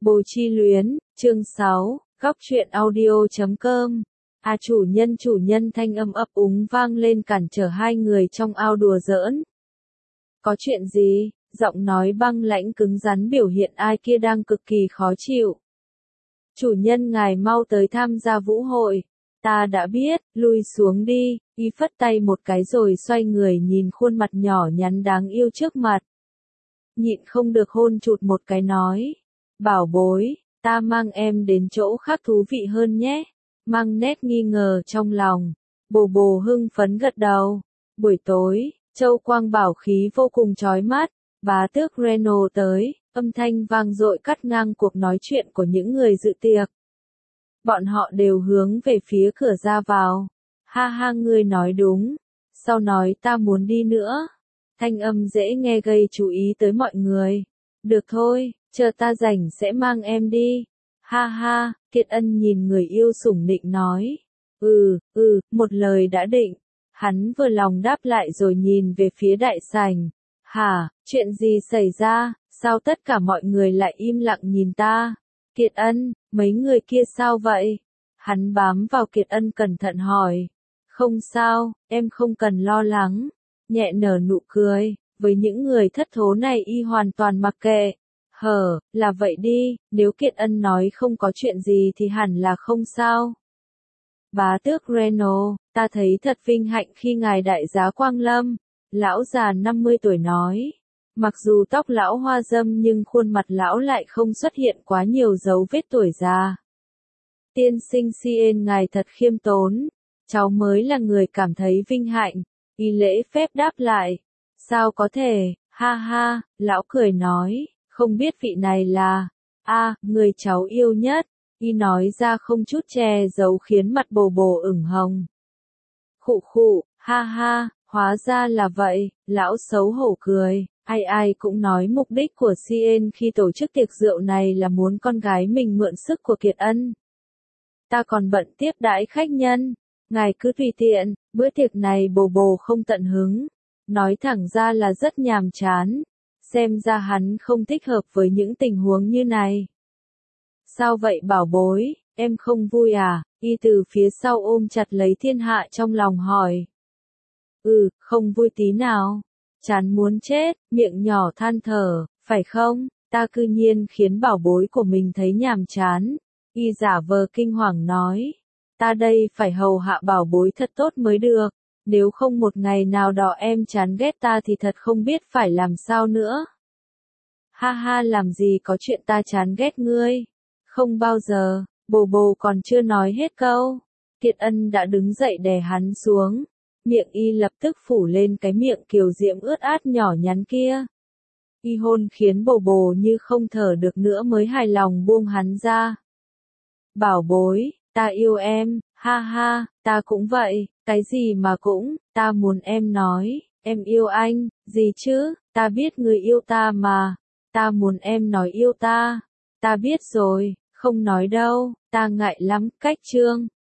Bồ Chi Luyến, chương 6, góc truyện audio.com. Chủ nhân thanh âm ấp úng vang lên cản trở hai người trong ao đùa giỡn. Có chuyện gì? Giọng nói băng lãnh cứng rắn biểu hiện ai kia đang cực kỳ khó chịu. Chủ nhân ngài mau tới tham gia vũ hội. Ta đã biết, lui xuống đi, y phất tay một cái rồi xoay người nhìn khuôn mặt nhỏ nhắn đáng yêu trước mặt. Nhịn không được hôn chụt một cái nói. Bảo bối, ta mang em đến chỗ khác thú vị hơn nhé. Mang nét nghi ngờ trong lòng. Bồ bồ hưng phấn gật đầu. Buổi tối, châu quang bảo khí vô cùng chói mắt. Bá tước Reno tới, âm thanh vang dội cắt ngang cuộc nói chuyện của những người dự tiệc. Bọn họ đều hướng về phía cửa ra vào. Ha ha, ngươi nói đúng. Sau nói ta muốn đi nữa. Thanh âm dễ nghe gây chú ý tới mọi người. Được thôi, chờ ta rảnh sẽ mang em đi. Ha ha, Kiệt Ân nhìn người yêu sủng nịnh nói. Một lời đã định. Hắn vừa lòng đáp lại rồi nhìn về phía đại sảnh. Hả, chuyện gì xảy ra, sao tất cả mọi người lại im lặng nhìn ta? Kiệt Ân, mấy người kia sao vậy? Hắn bám vào Kiệt Ân cẩn thận hỏi. Không sao, em không cần lo lắng. Nhẹ nở nụ cười, với những người thất thố này y hoàn toàn mặc kệ. Là vậy đi, nếu Kiệt Ân nói không có chuyện gì thì hẳn là không sao. Bá tước Reno, ta thấy thật vinh hạnh khi ngài đại giá quang lâm. Lão già 50 tuổi nói. Mặc dù tóc lão hoa râm nhưng khuôn mặt lão lại không xuất hiện quá nhiều dấu vết tuổi già. Tiên sinh Cien ngài thật khiêm tốn. Cháu mới là người cảm thấy vinh hạnh. Y lễ phép đáp lại. Sao có thể, ha ha, lão cười nói. Không biết vị này là, người cháu yêu nhất. Y nói ra không chút che giấu khiến mặt bồ bồ ửng hồng. Khụ, ha ha, hóa ra là vậy, lão xấu hổ cười. Ai cũng nói mục đích của Cien khi tổ chức tiệc rượu này là muốn con gái mình mượn sức của Kiệt Ân. Ta còn bận tiếp đãi khách nhân. Ngài cứ tùy tiện, bữa tiệc này bồ bồ không tận hứng. Nói thẳng ra là rất nhàm chán. Xem ra hắn không thích hợp với những tình huống như này. Sao vậy bảo bối, em không vui à? Y từ phía sau ôm chặt lấy thiên hạ trong lòng hỏi. Không vui tí nào. Chán muốn chết, miệng nhỏ than thở, phải không? Ta cư nhiên khiến bảo bối của mình thấy nhàm chán. Y giả vờ kinh hoàng nói. Ta đây phải hầu hạ bảo bối thật tốt mới được. Nếu không một ngày nào đó em chán ghét ta thì thật không biết phải làm sao nữa. Ha ha, làm gì có chuyện ta chán ghét ngươi. Không bao giờ, bồ bồ còn chưa nói hết câu. Kiệt Ân đã đứng dậy đè hắn xuống. Miệng y lập tức phủ lên cái miệng kiều diễm ướt át nhỏ nhắn kia. Y hôn khiến bồ bồ như không thở được nữa mới hài lòng buông hắn ra. Bảo bối, ta yêu em, ha ha, ta cũng vậy, cái gì mà cũng, ta muốn em nói, em yêu anh, gì chứ, ta biết người yêu ta mà, ta muốn em nói yêu ta biết rồi, không nói đâu, ta ngại lắm, cách chương.